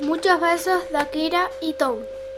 Muchos besos de Akira y Tom.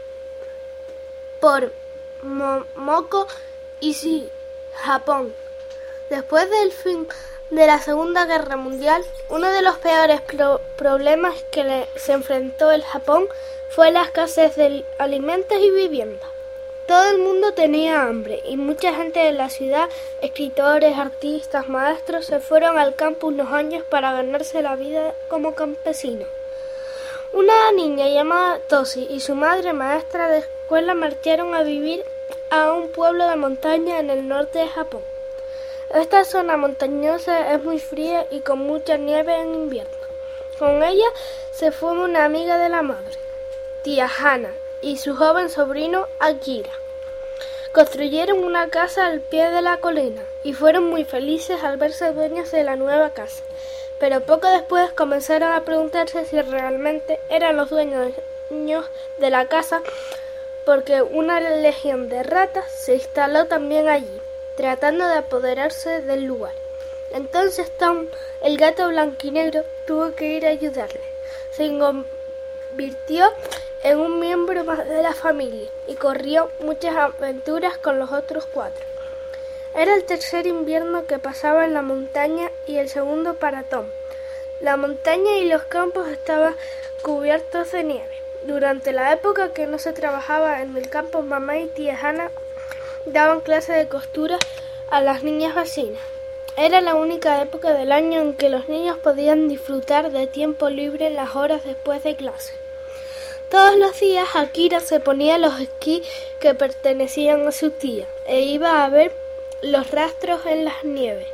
Por Momoko Ishii, Japón. Después del fin de la Segunda Guerra Mundial, uno de los peores problemas que se enfrentó el Japón fue la escasez de alimentos y vivienda. Todo el mundo tenía hambre y mucha gente de la ciudad, escritores, artistas, maestros, se fueron al campo unos años para ganarse la vida como campesinos. Una niña llamada Toshi y su madre, maestra de escuela, marcharon a vivir a un pueblo de montaña en el norte de Japón. Esta zona montañosa es muy fría y con mucha nieve en invierno. Con ella se fue una amiga de la madre, tía Hana, y su joven sobrino Akira. Construyeron una casa al pie de la colina y fueron muy felices al verse dueños de la nueva casa. Pero poco después comenzaron a preguntarse si realmente eran los dueños de la casa, porque una legión de ratas se instaló también allí, tratando de apoderarse del lugar. Entonces Tom, el gato blanquinegro, tuvo que ir a ayudarle. Se convirtió en un miembro más de la familia y corrió muchas aventuras con los otros 4. Era el tercer invierno que pasaba en la montaña y el segundo para Tom. La montaña y los campos estaban cubiertos de nieve. Durante la época que no se trabajaba en el campo, mamá y tía Hana daban clases de costura a las niñas vecinas. Era la única época del año en que los niños podían disfrutar de tiempo libre en las horas después de clase. Todos los días Akira se ponía los esquís que pertenecían a su tía e iba a ver los rastros en las nieves.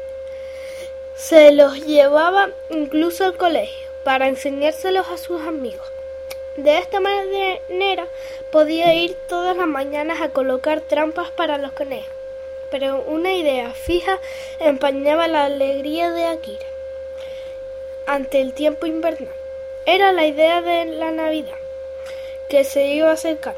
Se los llevaba incluso al colegio para enseñárselos a sus amigos. De esta manera podía ir todas las mañanas a colocar trampas para los conejos. Pero una idea fija empañaba la alegría de Akira ante el tiempo invernal. Era la idea de la Navidad, que se iba acercando.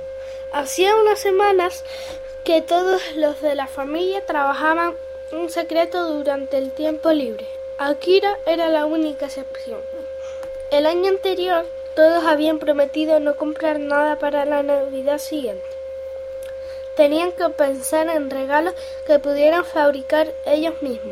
Hacía unas semanas que todos los de la familia trabajaban en secreto durante el tiempo libre. Akira era la única excepción. El año anterior todos habían prometido no comprar nada para la Navidad siguiente. Tenían que pensar en regalos que pudieran fabricar ellos mismos.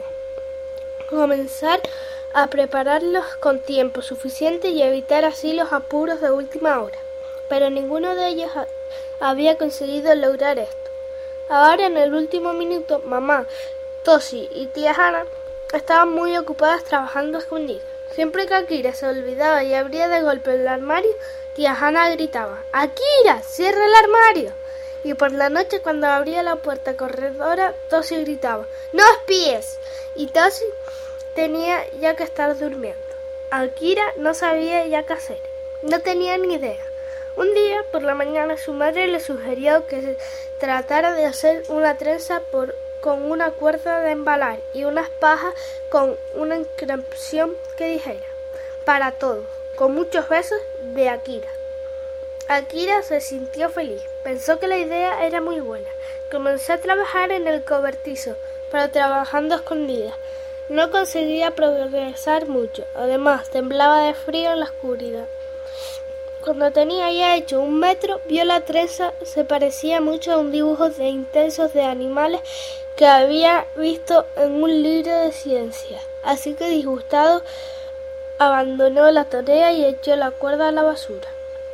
Comenzar a prepararlos con tiempo suficiente y evitar así los apuros de última hora. Pero ninguno de ellos había conseguido lograr esto. Ahora, en el último minuto, mamá, Toshi y tía Hana estaban muy ocupadas trabajando escondidas. Siempre que Akira se olvidaba y abría de golpe el armario, tía Hana gritaba: «¡Akira, cierra el armario!». Y por la noche, cuando abría la puerta corredora, Toshi gritaba: «¡No espíes!». Y Toshi tenía ya que estar durmiendo. Akira no sabía ya qué hacer. No tenía ni idea. Un día por la mañana su madre le sugirió que se tratara de hacer una trenza con una cuerda de embalar y unas pajas con una inscripción que dijera: «Para todos, con muchos besos, de Akira». Akira se sintió feliz. Pensó que la idea era muy buena. Comenzó a trabajar en el cobertizo, pero trabajando a escondidas. No conseguía progresar mucho. Además, temblaba de frío en la oscuridad. Cuando tenía ya hecho 1 metro, vio la trenza. Se parecía mucho a un dibujo de intensos de animales que había visto en un libro de ciencia. Así que, disgustado, abandonó la tarea y echó la cuerda a la basura.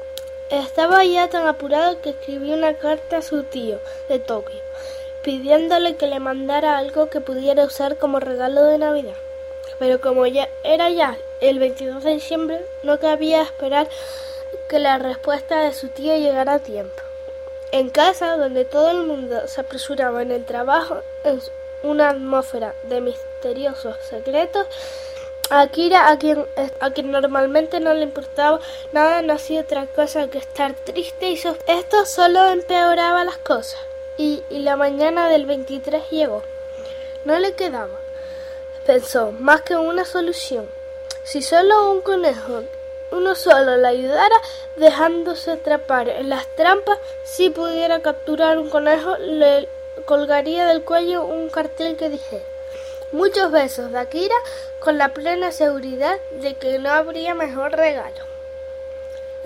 Estaba ya tan apurado que escribió una carta a su tío de Tokio, pidiéndole que le mandara algo que pudiera usar como regalo de Navidad. Pero como ya era el 22 de diciembre, no cabía esperar que la respuesta de su tío llegara a tiempo. En casa, donde todo el mundo se apresuraba en el trabajo, en una atmósfera de misteriosos secretos, Akira, a quien normalmente no le importaba nada, no hacía otra cosa que estar triste y esto solo empeoraba las cosas. Y la mañana del 23 llegó. No le quedaba, pensó, más que una solución. Si solo un conejo, uno solo, le ayudara dejándose atrapar en las trampas, si pudiera capturar un conejo, le colgaría del cuello un cartel que dijera: «Muchos besos de Akira», con la plena seguridad de que no habría mejor regalo.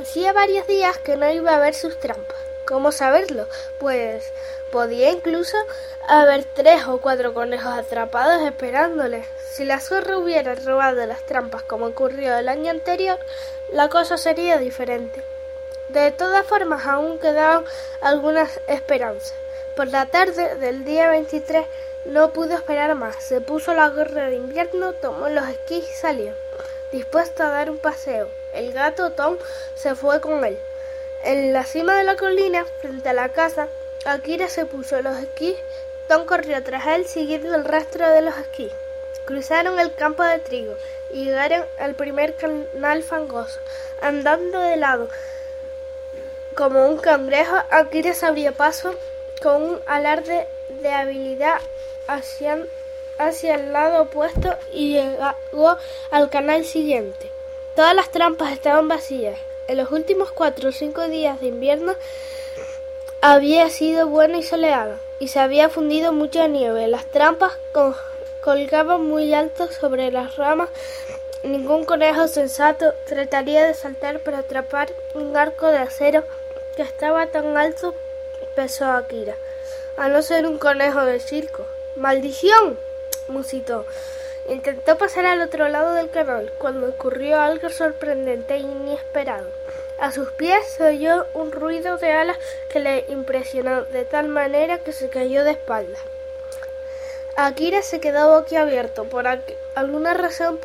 Hacía varios días que no iba a ver sus trampas. ¿Cómo saberlo? Pues podía incluso haber 3 o 4 conejos atrapados esperándole. Si la zorra hubiera robado las trampas como ocurrió el año anterior, la cosa sería diferente. De todas formas, aún quedaban algunas esperanzas. Por la tarde del día 23 no pudo esperar más. Se puso la gorra de invierno, tomó los esquís y salió, dispuesto a dar un paseo. El gato Tom se fue con él. En la cima de la colina, frente a la casa, Akira se puso los esquís. Tom corrió tras él siguiendo el rastro de los esquís. Cruzaron el campo de trigo y llegaron al primer canal fangoso. Andando de lado como un cangrejo, Akira se abrió paso con un alarde de habilidad hacia el lado opuesto y llegó al canal siguiente. Todas las trampas estaban vacías. En los últimos 4 o 5 días de invierno había sido bueno y soleado, y se había fundido mucha nieve. Las trampas colgaban muy alto sobre las ramas. Ningún conejo sensato trataría de saltar para atrapar un arco de acero que estaba tan alto, pensó Akira, a no ser un conejo de circo. ¡Maldición!, musitó. Intentó pasar al otro lado del canal cuando ocurrió algo sorprendente e inesperado. A sus pies se oyó un ruido de alas que le impresionó de tal manera que se cayó de espaldas. Akira se quedó boquiabierto. Por alguna razón,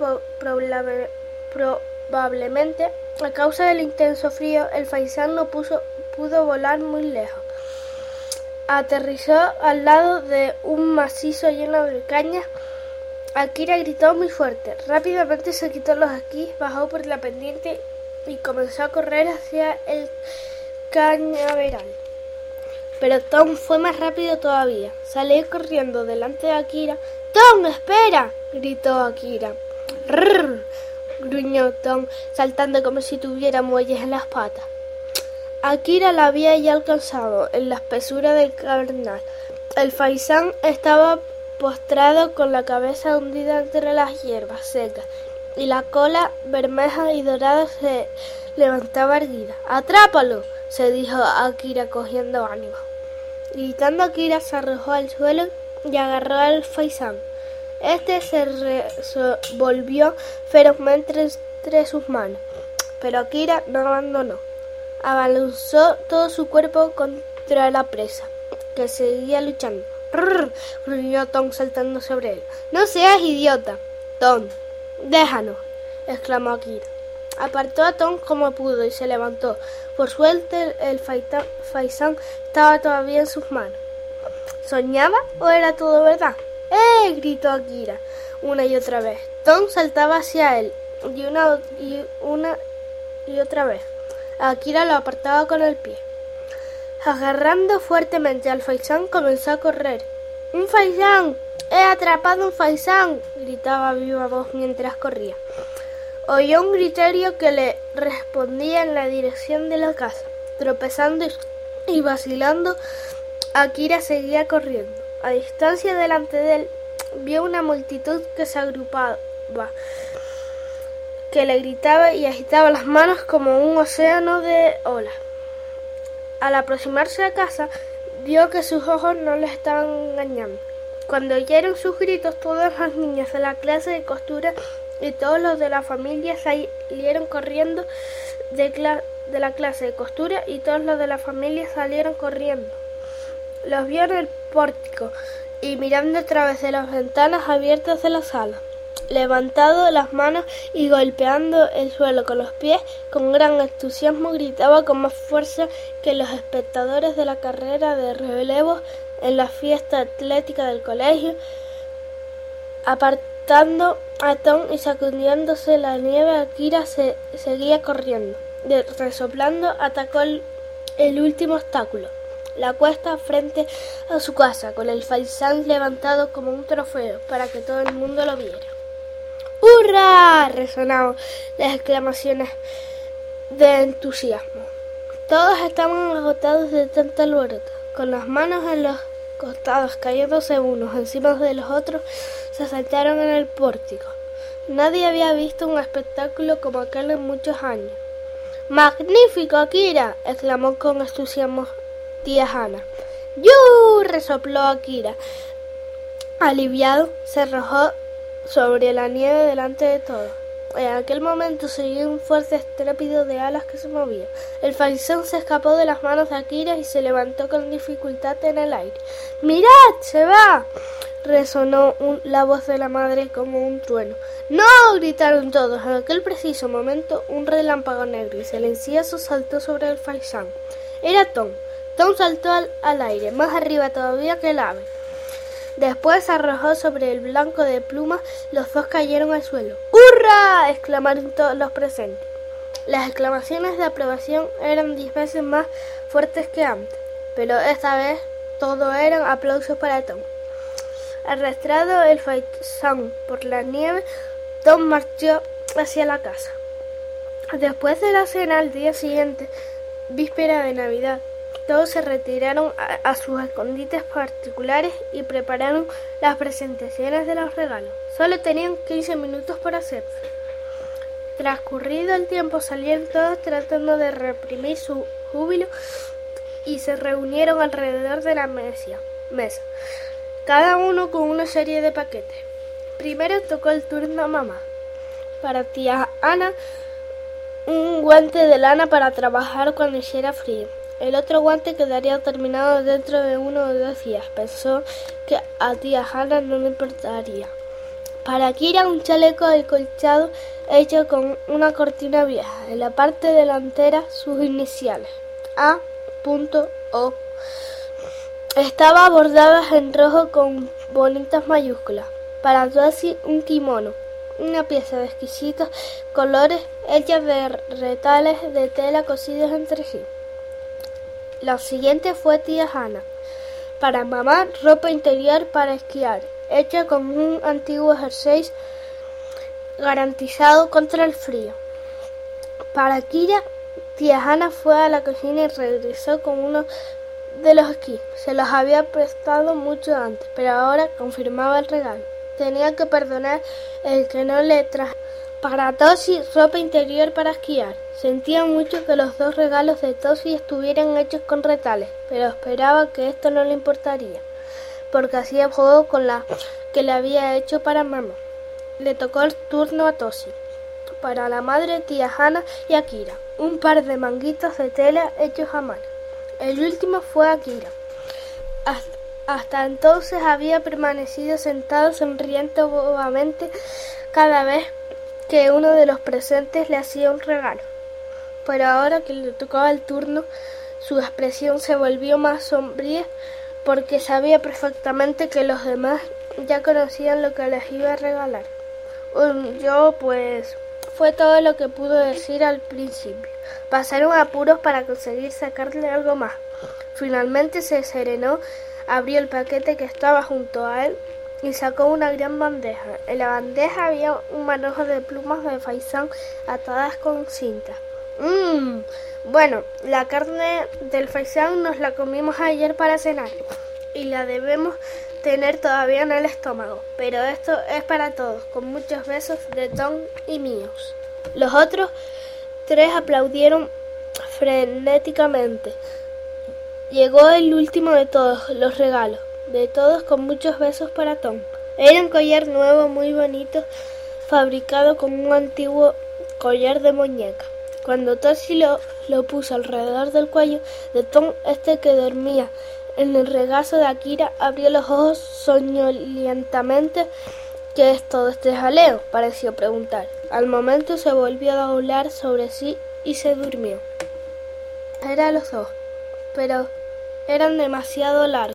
probablemente a causa del intenso frío, el faisán no pudo volar muy lejos. Aterrizó al lado de un macizo lleno de cañas. Akira gritó muy fuerte. Rápidamente se quitó los esquís, bajó por la pendiente y comenzó a correr hacia el cañaveral. Pero Tom fue más rápido todavía. Salió corriendo delante de Akira. ¡Tom, espera!, gritó Akira. ¡Rrr!, gruñó Tom, saltando como si tuviera muelles en las patas. Akira la había ya alcanzado en la espesura del cavernar. El faisán estaba postrado con la cabeza hundida entre las hierbas secas y la cola bermeja y dorada se levantaba erguida. ¡Atrápalo!, se dijo Akira cogiendo ánimo. Gritando, Akira se arrojó al suelo y agarró al faisán. Este se revolvió ferozmente entre sus manos, pero Akira no abandonó. Abalanzó todo su cuerpo contra la presa, que seguía luchando. ¡Rrr!, gruñó Tom saltando sobre él. ¡No seas idiota, Tom! ¡Déjanos!, exclamó Akira. Apartó a Tom como pudo y se levantó. Por suerte, el faisán estaba todavía en sus manos. ¿Soñaba o era todo verdad? Gritó Akira una y otra vez. Tom saltaba hacia él y una y otra vez. Akira lo apartaba con el pie. Agarrando fuertemente al faisán, comenzó a correr. ¡Un faisán! ¡He atrapado un faisán!, gritaba a viva voz mientras corría. Oyó un griterío que le respondía en la dirección de la casa. Tropezando y vacilando, Akira seguía corriendo. A distancia delante de él, vio una multitud que se agrupaba, que le gritaba y agitaba las manos como un océano de olas. Al aproximarse a casa, vio que sus ojos no le estaban engañando. Cuando oyeron sus gritos, todas las niñas de la clase de costura y todos los de la familia salieron corriendo de la clase de costura y todos los de la familia salieron corriendo. Los vio en el pórtico y mirando a través de las ventanas abiertas de la sala. Levantando las manos y golpeando el suelo con los pies, con gran entusiasmo gritaba con más fuerza que los espectadores de la carrera de relevos en la fiesta atlética del colegio. Apartando a Tom y sacudiéndose la nieve, Akira seguía corriendo. Resoplando, atacó el último obstáculo, la cuesta frente a su casa, con el faisán levantado como un trofeo para que todo el mundo lo viera. ¡Hurra!, resonaban las exclamaciones de entusiasmo. Todos estaban agotados de tanto alboroto. Con las manos en los costados, cayéndose unos encima de los otros, se sentaron en el pórtico. Nadie había visto un espectáculo como aquel en muchos años. ¡Magnífico, Akira!, exclamó con entusiasmo tía Hana. ¡Yu! Resopló Akira. Aliviado, se arrojó sobre la nieve delante de todos. En aquel momento se oyó un fuerte estrépito de alas que se movían. El Faisán se escapó de las manos de Akira y se levantó con dificultad en el aire. ¡Mirad! ¡Se va! Resonó la voz de la madre como un trueno. ¡No! Gritaron todos. En aquel preciso momento un relámpago negro y silencioso saltó sobre el Faisán. Era Tom. Tom saltó al aire, más arriba todavía que el ave. Después se arrojó sobre el blanco de plumas. Los dos cayeron al suelo. ¡Hurra! Exclamaron todos los presentes. Las exclamaciones de aprobación eran 10 veces más fuertes que antes, pero esta vez todo eran aplausos para Tom. Arrastrado el Faisán por la nieve, Tom marchó hacia la casa. Después de la cena al día siguiente, víspera de Navidad, todos se retiraron a sus escondites particulares y prepararon las presentaciones de los regalos. Solo tenían 15 minutos para hacerlo. Transcurrido el tiempo, salieron todos tratando de reprimir su júbilo y se reunieron alrededor de la mesa, cada uno con una serie de paquetes. Primero tocó el turno a mamá. Para tía Ana, un guante de lana para trabajar cuando hiciera frío. El otro guante quedaría terminado dentro de 1 o 2 días. Pensó que a tía Hana no le importaría. Para Kira, un chaleco acolchado hecho con una cortina vieja. En la parte delantera, sus iniciales. A.O. Estaba bordadas en rojo con bonitas mayúsculas. Para Toshi, un kimono. Una pieza de exquisitos colores hecha de retales de tela cosidos entre sí. La siguiente fue tía Hana. Para mamá, ropa interior para esquiar, hecha con un antiguo jersey garantizado contra el frío. Para Kira, tía Hana fue a la cocina y regresó con uno de los esquís. Se los había prestado mucho antes, pero ahora confirmaba el regalo. Tenía que perdonar el que no le traje. Para Toshi, ropa interior para esquiar. Sentía mucho que los 2 regalos de Toshi estuvieran hechos con retales, pero esperaba que esto no le importaría, porque hacía juego con la que le había hecho para mamá. Le tocó el turno a Toshi. Para la madre, tía Hana y Akira, un par de manguitos de tela hechos a mano. El último fue Akira. Hasta entonces había permanecido sentado sonriendo bobamente cada vez que uno de los presentes le hacía un regalo. Pero ahora que le tocaba el turno, su expresión se volvió más sombría porque sabía perfectamente que los demás ya conocían lo que les iba a regalar. Fue todo lo que pudo decir al principio. Pasaron apuros para conseguir sacarle algo más. Finalmente se serenó, abrió el paquete que estaba junto a él y sacó una gran bandeja. En la bandeja había un manojo de plumas de faisán atadas con cinta. Bueno, la carne del faisán nos la comimos ayer para cenar y la debemos tener todavía en el estómago, pero esto es para todos, con muchos besos de Tom y míos. Los otros 3 aplaudieron frenéticamente. Llegó el último de todos los regalos, de todos con muchos besos para Tom. Era un collar nuevo muy bonito, fabricado con un antiguo collar de muñeca. Cuando Toshi lo puso alrededor del cuello de Tom, que dormía en el regazo de Akira, abrió los ojos soñolientamente. ¿Qué es todo este jaleo?, pareció preguntar. Al momento se volvió a doblar sobre sí y se durmió. Eran los 2, pero eran demasiado largos.